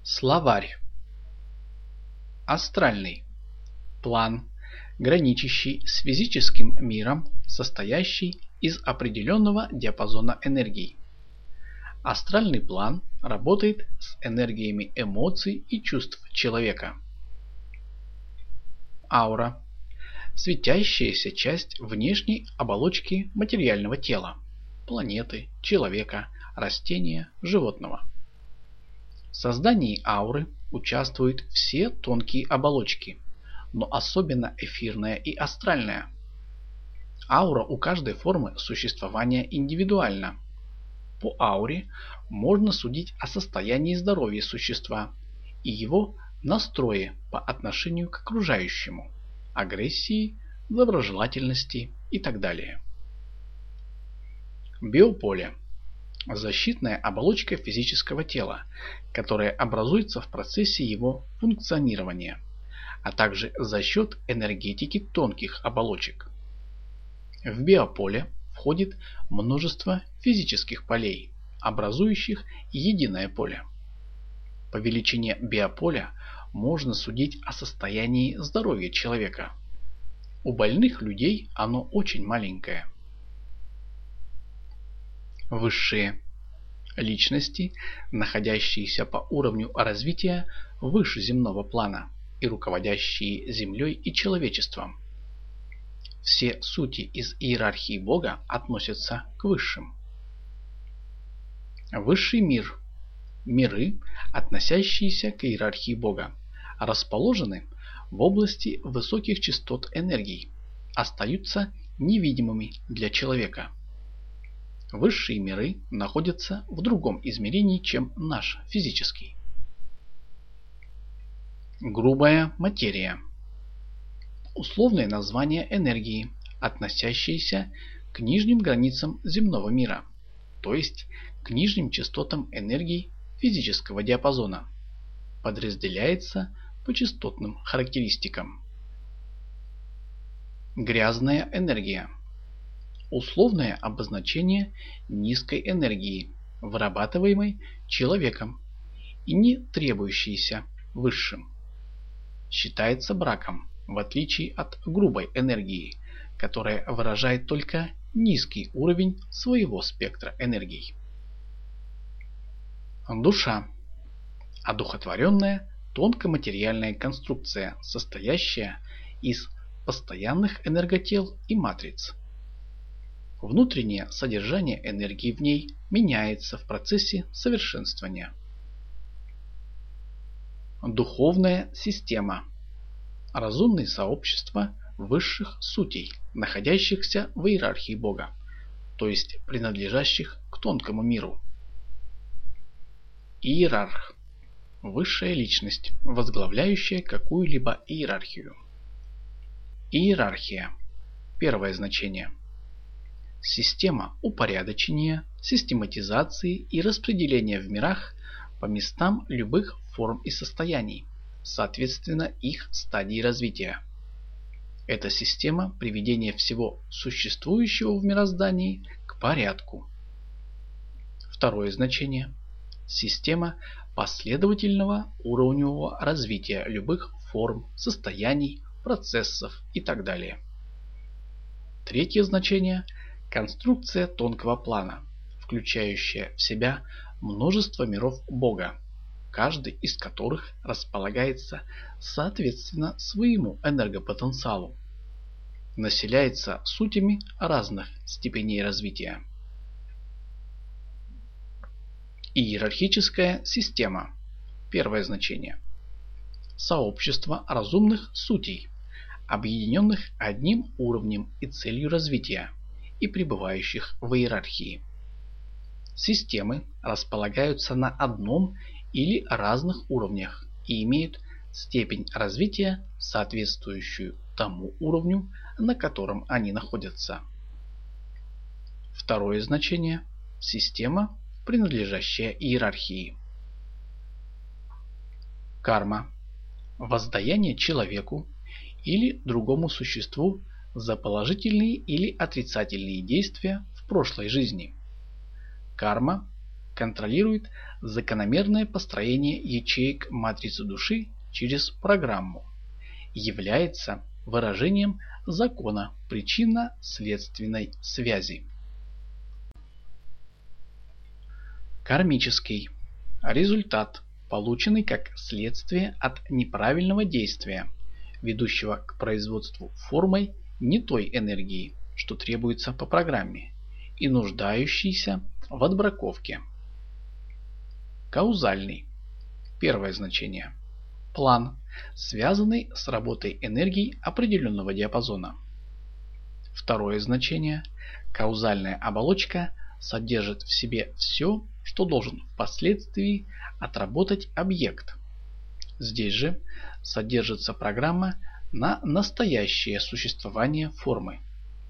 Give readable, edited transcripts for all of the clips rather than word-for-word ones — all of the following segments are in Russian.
Словарь. Астральный. План, граничащий с физическим миром, состоящий из определенного диапазона энергий. Астральный план работает с энергиями эмоций и чувств человека. Аура. Светящаяся часть внешней оболочки материального тела. Планеты, человека, растения, животного. В создании ауры участвуют все тонкие оболочки, но особенно эфирная и астральная. Аура у каждой формы существования индивидуальна. По ауре можно судить о состоянии здоровья существа и его настрое по отношению к окружающему, агрессии, доброжелательности и так далее. Биополе. Защитная оболочка физического тела, которая образуется в процессе его функционирования, а также за счет энергетики тонких оболочек. В биополе входит множество физических полей, образующих единое поле. По величине биополя можно судить о состоянии здоровья человека. У больных людей оно очень маленькое. Высшие. Личности, находящиеся по уровню развития выше земного плана и руководящие землей и человечеством. Все сути из иерархии Бога относятся к высшим. Высший мир. Миры, относящиеся к иерархии Бога, расположены в области высоких частот энергий, остаются невидимыми для человека. Высшие миры находятся в другом измерении, чем наш физический. Грубая материя. Условное название энергии, относящееся к нижним границам земного мира, то есть к нижним частотам энергий физического диапазона. Подразделяется по частотным характеристикам. Грязная энергия. Условное обозначение низкой энергии, вырабатываемой человеком и не требующейся высшим. Считается браком, в отличие от грубой энергии, которая выражает только низкий уровень своего спектра энергий. Душа. Одухотворенная тонкоматериальная конструкция, состоящая из постоянных энерготел и матриц. Внутреннее содержание энергии в ней меняется в процессе совершенствования. Духовная система. Разумные сообщества высших сутей, находящихся в иерархии Бога, то есть принадлежащих к тонкому миру. Иерарх. Высшая личность, возглавляющая какую-либо иерархию. Иерархия. Первое значение. Система упорядочения, систематизации и распределения в мирах по местам любых форм и состояний, соответственно их стадии развития. Это система приведения всего существующего в мироздании к порядку. Второе значение. Система последовательного уровневого развития любых форм, состояний, процессов и так далее. Третье значение. Конструкция тонкого плана, включающая в себя множество миров Бога, каждый из которых располагается соответственно своему энергопотенциалу, населяется сутями разных степеней развития. Иерархическая система. Первое значение. Сообщество разумных сутей, объединенных одним уровнем и целью развития и пребывающих в иерархии. Системы располагаются на одном или разных уровнях и имеют степень развития, соответствующую тому уровню, на котором они находятся. Второе значение. Система, принадлежащая иерархии. Карма. Воздаяние человеку или другому существу за положительные или отрицательные действия в прошлой жизни. Карма контролирует закономерное построение ячеек матрицы души через программу и является выражением закона причинно-следственной связи. Кармический. Результат, полученный как следствие от неправильного действия, ведущего к производству формой не той энергии, что требуется по программе, и нуждающийся в отбраковке. Каузальный. Первое значение. План, связанный с работой энергий определенного диапазона. Второе значение. Каузальная оболочка содержит в себе все, что должен впоследствии отработать объект. Здесь же содержится программа на настоящее существование формы.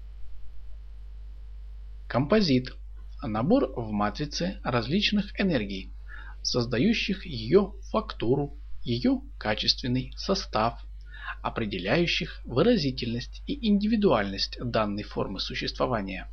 Композит. Набор в матрице различных энергий, создающих ее фактуру, ее качественный состав, определяющих выразительность и индивидуальность данной формы существования.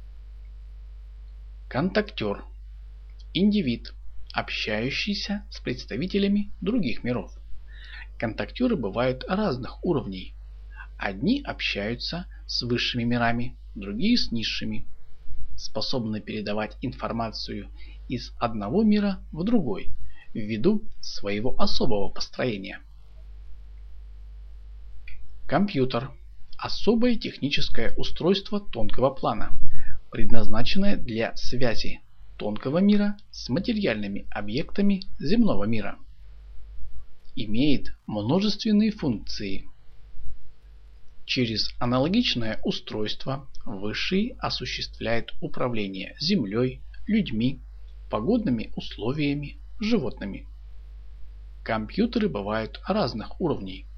Контактер. Индивид, общающийся с представителями других миров. Контактеры бывают разных уровней. Одни общаются с высшими мирами, другие с низшими. Способны передавать информацию из одного мира в другой, ввиду своего особого построения. Компьютер. Особое техническое устройство тонкого плана, предназначенное для связи тонкого мира с материальными объектами земного мира. Имеет множественные функции. Через аналогичное устройство высший осуществляет управление землей, людьми, погодными условиями, животными. Компьютеры бывают разных уровней.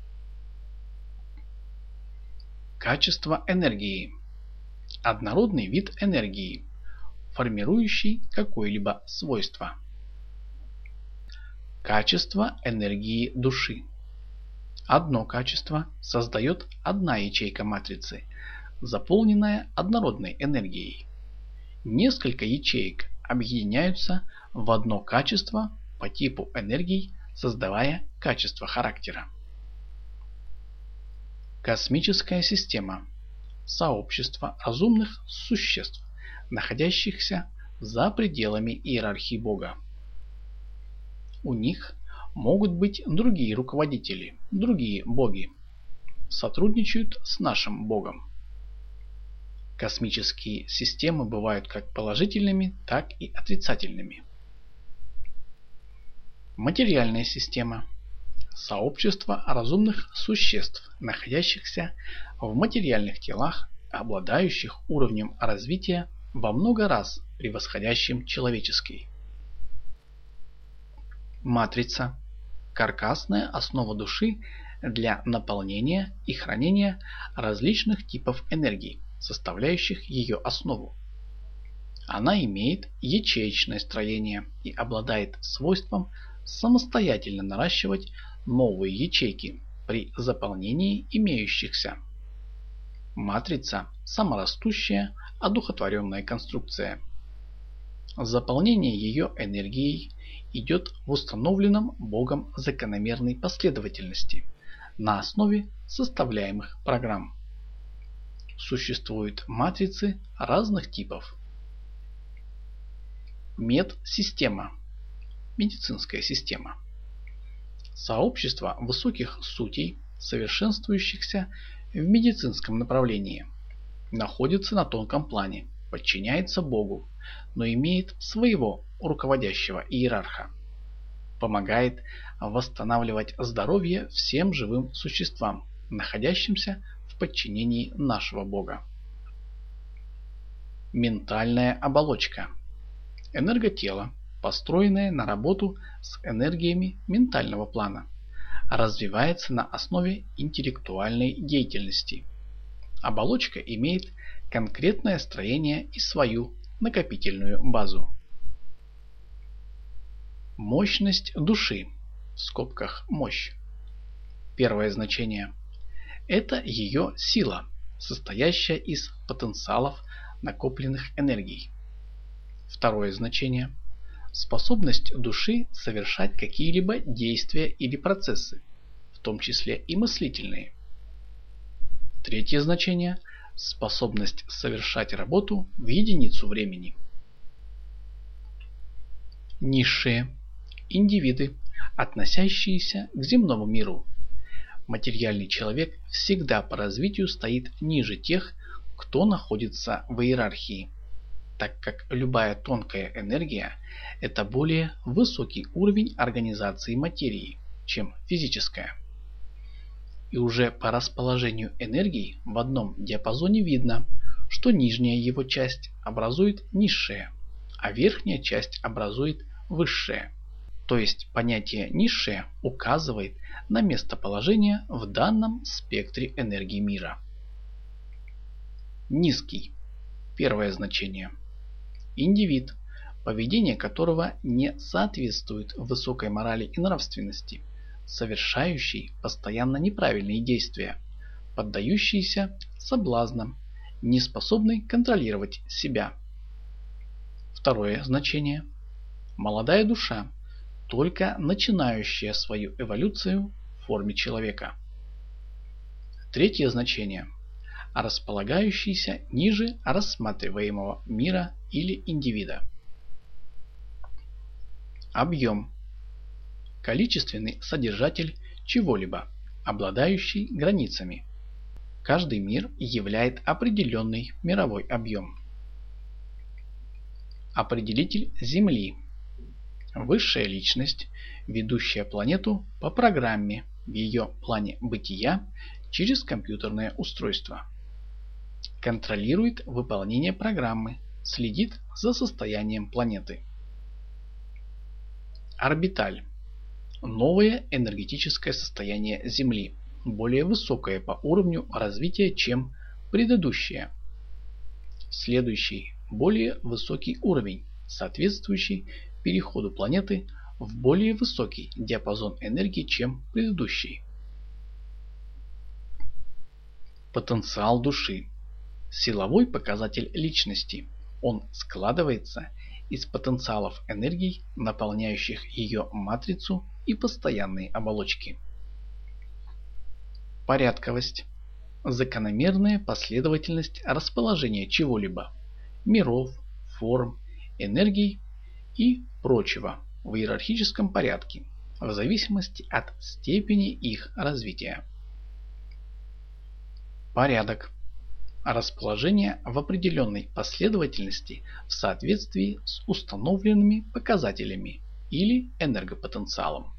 Качество энергии. Однородный вид энергии, формирующий какое-либо свойство. Качество энергии души. Одно качество создает одна ячейка матрицы, заполненная однородной энергией. Несколько ячеек объединяются в одно качество по типу энергий, создавая качество характера. Космическая система. Сообщество разумных существ, находящихся за пределами иерархии Бога. У них могут быть другие руководители, другие боги. Сотрудничают с нашим Богом. Космические системы бывают как положительными, так и отрицательными. Материальная система. Сообщество разумных существ, находящихся в материальных телах, обладающих уровнем развития во много раз превосходящим человеческий. Матрица. Каркасная основа души для наполнения и хранения различных типов энергий, составляющих ее основу. Она имеет ячеечное строение и обладает свойством самостоятельно наращивать новые ячейки при заполнении имеющихся. Матрица – саморастущая, одухотворенная конструкция. Заполнение ее энергией идет в установленном Богом закономерной последовательности на основе составляемых программ. Существуют матрицы разных типов. Медсистема. Медицинская система. Сообщество высоких сутей, совершенствующихся в медицинском направлении, находится на тонком плане, подчиняется Богу, но имеет своего руководящего иерарха. Помогает восстанавливать здоровье всем живым существам, находящимся в подчинении нашего Бога. Ментальная оболочка. Энерготело, построенное на работу с энергиями ментального плана, развивается на основе интеллектуальной деятельности. Оболочка имеет конкретное строение и свою накопительную базу. Мощность души, в скобках мощь. Первое значение. Это ее сила, состоящая из потенциалов накопленных энергий. Второе значение. способность души совершать какие-либо действия или процессы, в том числе и мыслительные. Третье значение – способность совершать работу в единицу времени. Низшие – индивиды, относящиеся к земному миру. Материальный человек всегда по развитию стоит ниже тех, кто находится в иерархии, так как любая тонкая энергия – это более высокий уровень организации материи, чем физическая. И уже по расположению энергии в одном диапазоне видно, что нижняя его часть образует низшее, а верхняя часть образует высшее. То есть понятие «низшее» указывает на местоположение в данном спектре энергии мира. Низкий. Первое значение. Индивид, поведение которого не соответствует высокой морали и нравственности, совершающий постоянно неправильные действия, поддающийся соблазнам, не способный контролировать себя. Второе значение. Молодая душа, только начинающая свою эволюцию в форме человека. Третье значение. Располагающийся ниже рассматриваемого мира или индивида. Объем. Количественный содержатель чего-либо, обладающий границами. Каждый мир являет определенный мировой объем. Определитель Земли. Высшая личность, ведущая планету по программе в ее плане бытия через компьютерное устройство. Контролирует выполнение программы, следит за состоянием планеты. Орбиталь. Новое энергетическое состояние Земли, более высокое по уровню развития, чем предыдущее. Следующий, более высокий уровень, соответствующий переходу планеты в более высокий диапазон энергии, чем предыдущий. Потенциал души. Силовой показатель личности. Он складывается из потенциалов энергий, наполняющих ее матрицу и постоянные оболочки. Порядковость. Закономерная последовательность расположения чего-либо, миров, форм, энергий и прочего в иерархическом порядке, в зависимости от степени их развития. Порядок. Расположение в определенной последовательности в соответствии с установленными показателями или энергопотенциалом.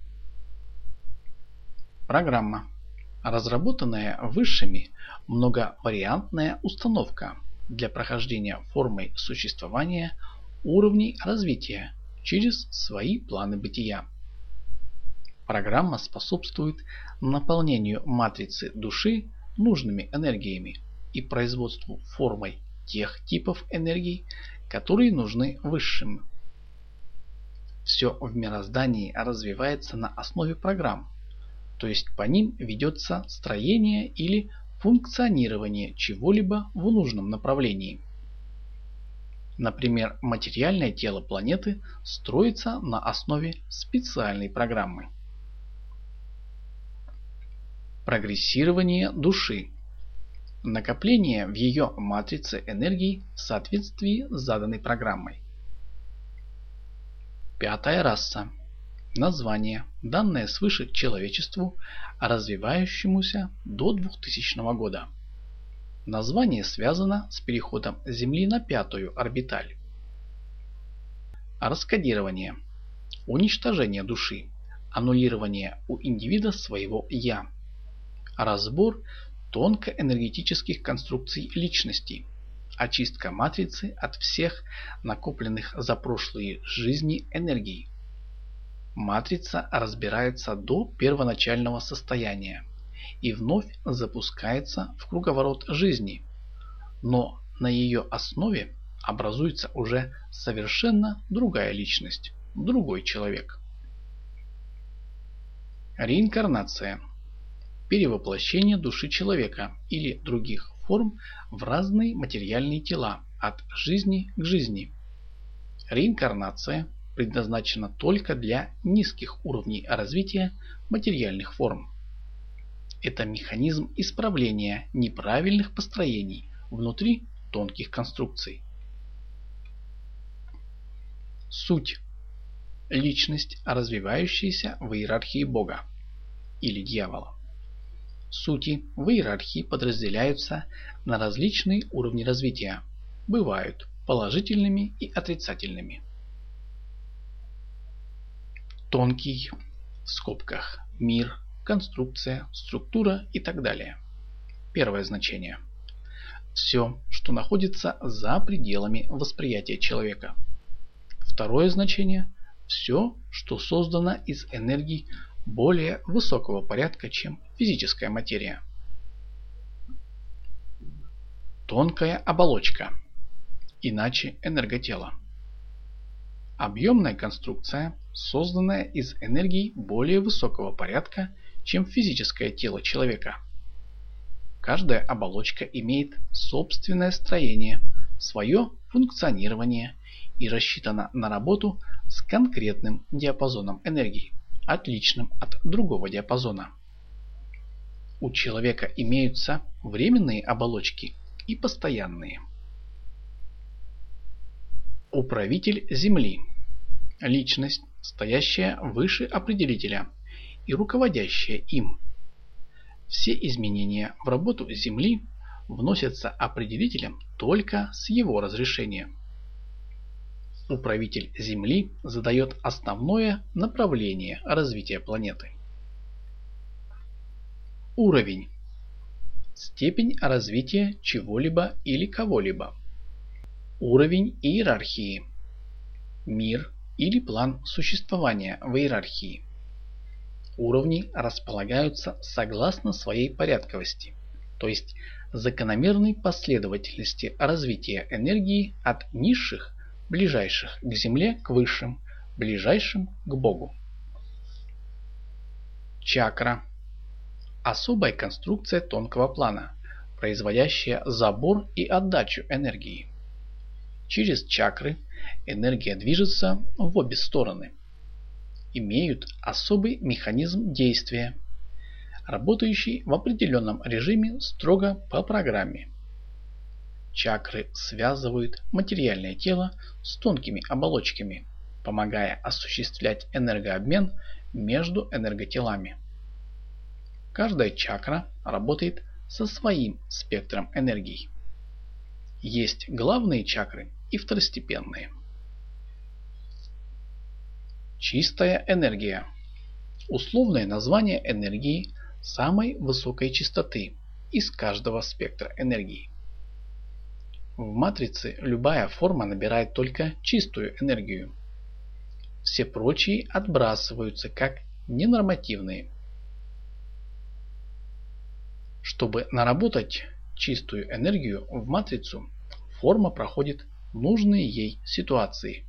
Программа. Разработанная высшими многовариантная установка для прохождения формой существования уровней развития через свои планы бытия. Программа способствует наполнению матрицы души нужными энергиями и производству формой тех типов энергий, которые нужны высшим. Все в мироздании развивается на основе программ, то есть по ним ведется строение или функционирование чего-либо в нужном направлении. Например, материальное тело планеты строится на основе специальной программы. Прогрессирование души. Накопление в ее матрице энергии в соответствии с заданной программой. Пятая раса. Название, данное свыше человечеству, развивающемуся до 2000 года. Название связано с переходом Земли на пятую орбиталь. Раскодирование. Уничтожение души. Аннулирование у индивида своего «я». Разбор тонкоэнергетических конструкций личности. Очистка матрицы от всех накопленных за прошлые жизни энергий. Матрица разбирается до первоначального состояния и вновь запускается в круговорот жизни, но на ее основе образуется уже совершенно другая личность, другой человек. Реинкарнация. Перевоплощение души человека или других форм в разные материальные тела от жизни к жизни. Реинкарнация предназначена только для низких уровней развития материальных форм. Это механизм исправления неправильных построений внутри тонких конструкций. Суть. Личность, развивающаяся в иерархии Бога или дьявола. Сути в иерархии подразделяются на различные уровни развития. Бывают положительными и отрицательными. Тонкий, в скобках, мир, конструкция, структура и так далее. Первое значение. Все, что находится за пределами восприятия человека. Второе значение. Все, что создано из энергий более высокого порядка, чем физическая материя. Тонкая оболочка, иначе энерготело. Объемная конструкция, созданная из энергий более высокого порядка, чем физическое тело человека. Каждая оболочка имеет собственное строение, свое функционирование и рассчитана на работу с конкретным диапазоном энергии, отличным от другого диапазона. У человека имеются временные оболочки и постоянные. Управитель Земли. Личность, стоящая выше определителя и руководящая им. Все изменения в работу Земли вносятся определителем только с его разрешения. Управитель Земли задает основное направление развития планеты. Уровень. Степень развития чего-либо или кого-либо. Уровень иерархии. Мир или план существования в иерархии. Уровни располагаются согласно своей порядковости, то есть закономерной последовательности развития энергии от низших, ближайших к Земле, к высшим, ближайшим к Богу. Чакра. Особая конструкция тонкого плана, производящая забор и отдачу энергии. Через чакры энергия движется в обе стороны. Имеют особый механизм действия, работающий в определенном режиме строго по программе. Чакры связывают материальное тело с тонкими оболочками, помогая осуществлять энергообмен между энерготелами. Каждая чакра работает со своим спектром энергии. Есть главные чакры и второстепенные. Чистая энергия. Условное название энергии самой высокой частоты из каждого спектра энергии. В матрице любая форма набирает только чистую энергию. Все прочие отбрасываются как ненормативные. Чтобы наработать чистую энергию в матрицу, форма проходит нужные ей ситуации.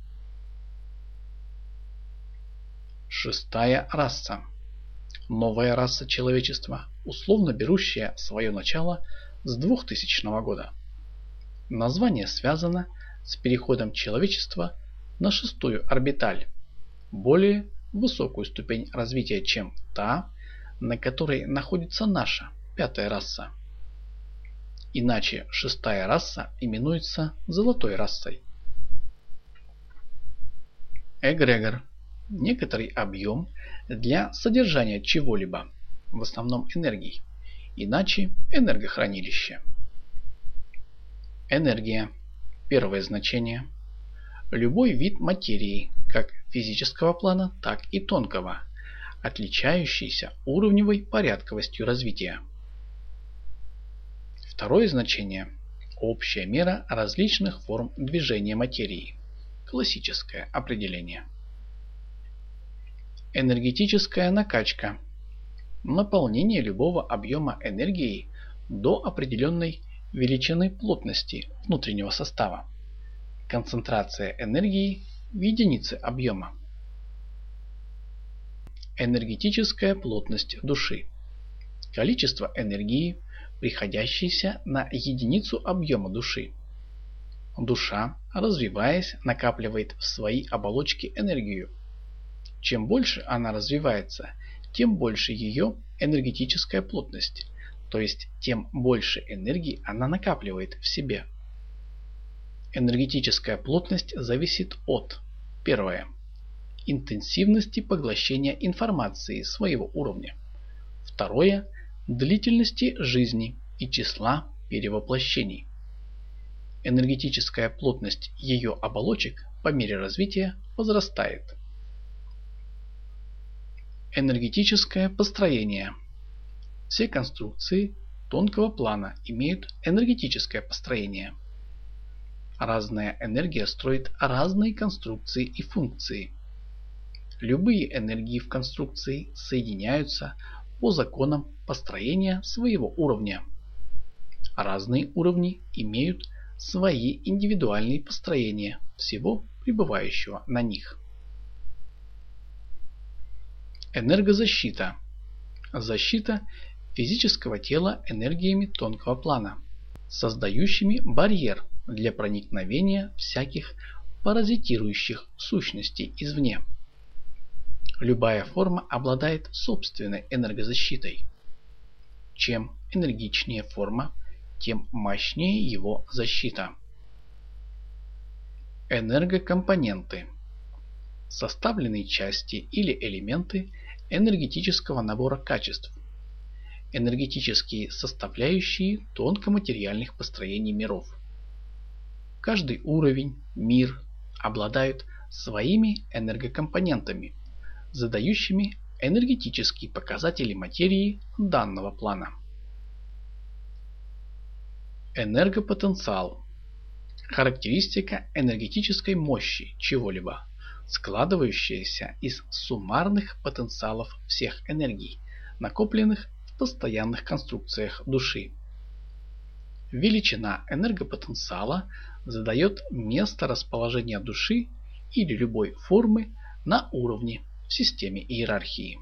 Шестая раса. Новая раса человечества, условно берущая свое начало с 2000 года. Название связано с переходом человечества на шестую орбиталь, более высокую ступень развития, чем та, на которой находится наша пятая раса. Иначе шестая раса именуется золотой расой. Эгрегор. Некоторый объем для содержания чего-либо, в основном энергии, иначе энергохранилище. Энергия. Первое значение. Любой вид материи, как физического плана, так и тонкого, отличающийся уровневой порядковостью развития. Второе значение. Общая мера различных форм движения материи. Классическое определение. Энергетическая накачка. Наполнение любого объема энергии до определенной величины плотности внутреннего состава. Концентрация энергии в единице объема. Энергетическая плотность души. Количество энергии, приходящейся на единицу объема души. Душа, развиваясь, накапливает в своей оболочке энергию. Чем больше она развивается, тем больше ее энергетическая плотность, то есть тем больше энергии она накапливает в себе. Энергетическая плотность зависит от: первое, интенсивности поглощения информации своего уровня. Второе, длительности жизни и числа перевоплощений. Энергетическая плотность ее оболочек по мере развития возрастает. Энергетическое построение. Все конструкции тонкого плана имеют энергетическое построение. Разная энергия строит разные конструкции и функции. Любые энергии в конструкции соединяются по законам построения своего уровня. Разные уровни имеют свои индивидуальные построения всего пребывающего на них. Энергозащита. Защита физического тела энергиями тонкого плана, создающими барьер для проникновения всяких паразитирующих сущностей извне. Любая форма обладает собственной энергозащитой. Чем энергичнее форма, тем мощнее его защита. Энергокомпоненты. Составленные части или элементы энергетического набора качеств. Энергетические составляющие тонкоматериальных построений миров. Каждый уровень, мир обладают своими энергокомпонентами, задающими энергетические показатели материи данного плана. Энергопотенциал. Характеристика энергетической мощи чего-либо, складывающаяся из суммарных потенциалов всех энергий, накопленных в постоянных конструкциях души. Величина энергопотенциала задает место расположения души или любой формы на уровне в системе иерархии.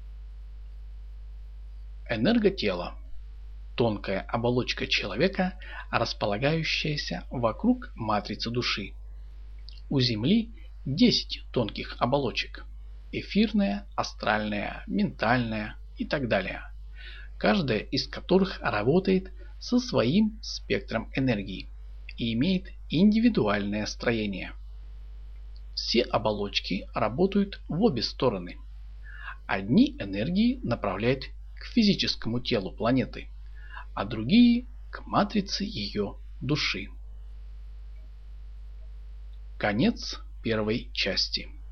Энерготело. Тонкая оболочка человека, располагающаяся вокруг матрицы души. У Земли 10 тонких оболочек. Эфирная, астральная, ментальная и так далее. Каждая из которых работает со своим спектром энергии и имеет индивидуальное строение. Все оболочки работают в обе стороны. Одни энергии направляют к физическому телу планеты, а другие к матрице ее души. Конец первой части.